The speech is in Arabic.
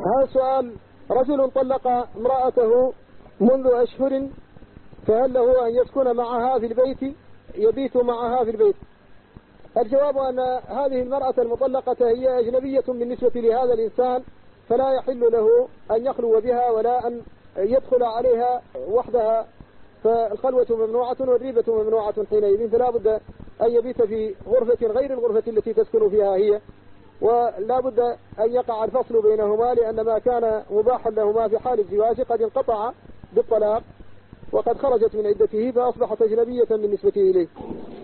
هذا السؤال: رجل طلق امرأته منذ أشهر، فهل له أن يسكن معها في البيت، يبيت معها في البيت؟ الجواب أن هذه المرأة المطلقة هي أجنبية بالنسبة لهذا الإنسان، فلا يحل له أن يخلو بها ولا أن يدخل عليها وحدها، فالخلوة ممنوعة والريبة ممنوعة حينئذ، فلا بد أن يبيت في غرفة غير الغرفة التي تسكن فيها هي، ولا بد أن يقع الفصل بينهما، لأن ما كان مباحا لهما في حال الزواج قد انقطع بالطلاق وقد خرجت من عدته فأصبحت أجنبية بالنسبة إليه.